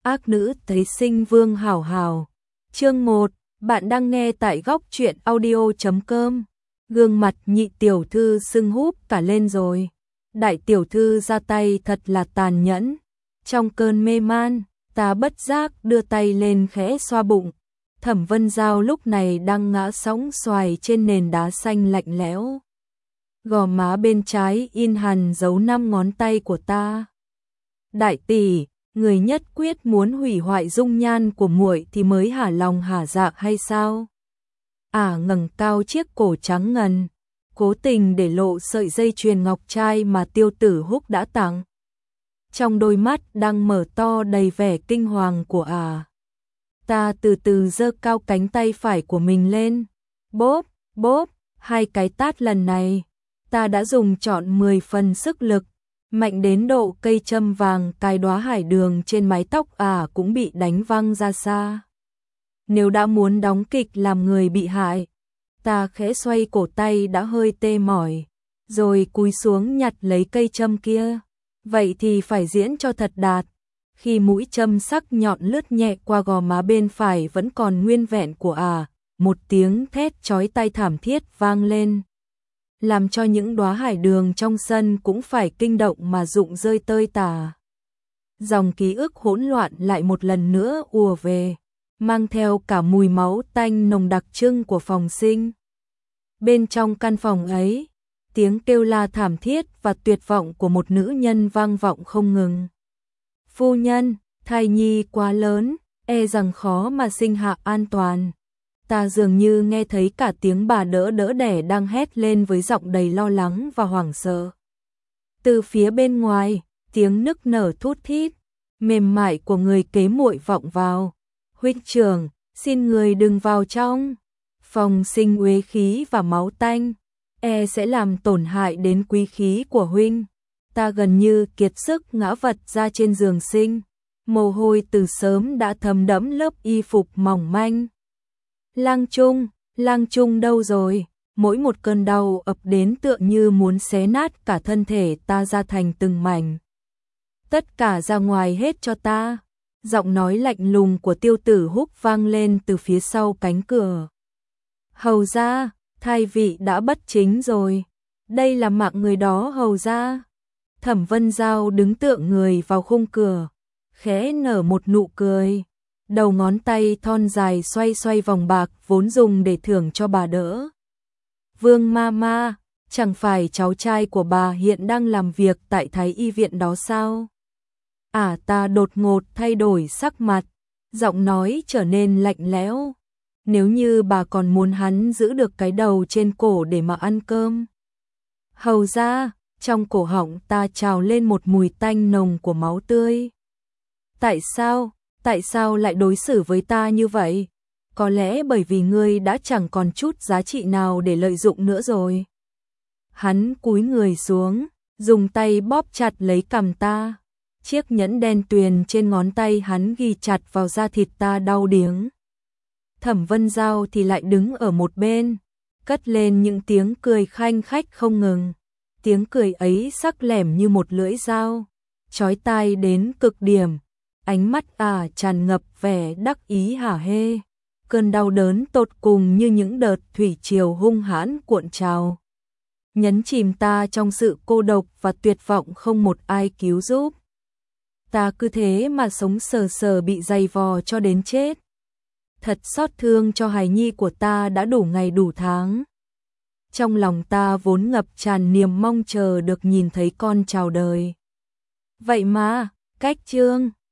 Ác nữ thấy sinh vương hảo hảo. Chương 1, bạn đang nghe tại góc truyện audio.com. Gương mặt nhị tiểu thư sưng húp cả lên rồi. Đại tiểu thư ra tay thật là tàn nhẫn. Trong cơn mê man, ta bất giác đưa tay lên khẽ xoa bụng. Thẩm Vân Giao lúc này đang ngã sóng xoài trên nền đá xanh lạnh lẽo. Gò má bên trái in hằn dấu 5 ngón tay của ta. Đại tỷ, người nhất quyết muốn hủy hoại dung nhan của muội thì mới hả lòng hả dạ hay sao? Ngẩng cao chiếc cổ trắng ngần, cố tình để lộ sợi dây chuyền ngọc trai mà Tiêu Tử Húc đã tặng. Trong đôi mắt đang mở to đầy vẻ kinh hoàng của ta từ từ giơ cao cánh tay phải của mình lên. Bóp, bóp, 2 cái tát lần này, ta đã dùng trọn 10 phần sức lực, mạnh đến độ cây châm vàng cài đóa hải đường trên mái tóc cũng bị đánh văng ra xa. Nếu đã muốn đóng kịch làm người bị hại, ta khẽ xoay cổ tay đã hơi tê mỏi, rồi cúi xuống nhặt lấy cây châm kia. Vậy thì phải diễn cho thật đạt. Khi mũi châm sắc nhọn lướt nhẹ qua gò má bên phải vẫn còn nguyên vẹn của một tiếng thét chói tai thảm thiết vang lên, làm cho những đóa hải đường trong sân cũng phải kinh động mà rụng rơi tơi tả. Dòng ký ức hỗn loạn lại một lần nữa ùa về, mang theo cả mùi máu tanh nồng đặc trưng của phòng sinh. Bên trong căn phòng ấy, tiếng kêu la thảm thiết và tuyệt vọng của một nữ nhân vang vọng không ngừng. Phu nhân, thai nhi quá lớn, e rằng khó mà sinh hạ an toàn. Ta dường như nghe thấy cả tiếng bà đỡ đẻ đang hét lên với giọng đầy lo lắng và hoảng sợ. Từ phía bên ngoài, tiếng nức nở thút thít, mềm mại của người kế muội vọng vào. Huynh trưởng, xin người đừng vào trong. Phòng sinh uế khí và máu tanh, e sẽ làm tổn hại đến quý khí của huynh. Ta gần như kiệt sức ngã vật ra trên giường sinh, mồ hôi từ sớm đã thấm đẫm lớp y phục mỏng manh. Lang Trung đâu rồi? Mỗi một cơn đau ập đến tựa như muốn xé nát cả thân thể ta ra thành từng mảnh. Tất cả ra ngoài hết cho ta. Giọng nói lạnh lùng của Tiêu Tử Húc vang lên từ phía sau cánh cửa. Hầu ra, thai vị đã bất chính rồi. Đây là mạng người đó hầu ra. Thẩm Vân Giao đứng tựa người vào khung cửa, khẽ nở một nụ cười. Đầu ngón tay thon dài xoay xoay vòng bạc vốn dùng để thưởng cho bà đỡ. Vương Mama, chẳng phải cháu trai của bà hiện đang làm việc tại Thái Y viện đó sao? Ta đột ngột thay đổi sắc mặt, giọng nói trở nên lạnh lẽo. Nếu như bà còn muốn hắn giữ được cái đầu trên cổ để mà ăn cơm. Hầu ra, trong cổ họng ta trào lên một mùi tanh nồng của máu tươi. Tại sao lại đối xử với ta như vậy? Có lẽ bởi vì ngươi đã chẳng còn chút giá trị nào để lợi dụng nữa rồi. Hắn cúi người xuống, dùng tay bóp chặt lấy cằm ta. Chiếc nhẫn đen tuyền trên ngón tay hắn ghi chặt vào da thịt ta đau điếng. Thẩm Vân Giao thì lại đứng ở một bên, cất lên những tiếng cười khanh khách không ngừng. Tiếng cười ấy sắc lẻm như một lưỡi dao, chói tai đến cực điểm. Ánh mắt tràn ngập vẻ đắc ý hả hê. Cơn đau đớn tột cùng như những đợt thủy triều hung hãn cuộn trào, nhấn chìm ta trong sự cô độc và tuyệt vọng không một ai cứu giúp. Ta cứ thế mà sống sờ sờ bị dày vò cho đến chết. Thật xót thương cho hài nhi của ta đã đủ ngày đủ tháng. Trong lòng ta vốn ngập tràn niềm mong chờ được nhìn thấy con chào đời. Vậy mà, cách chương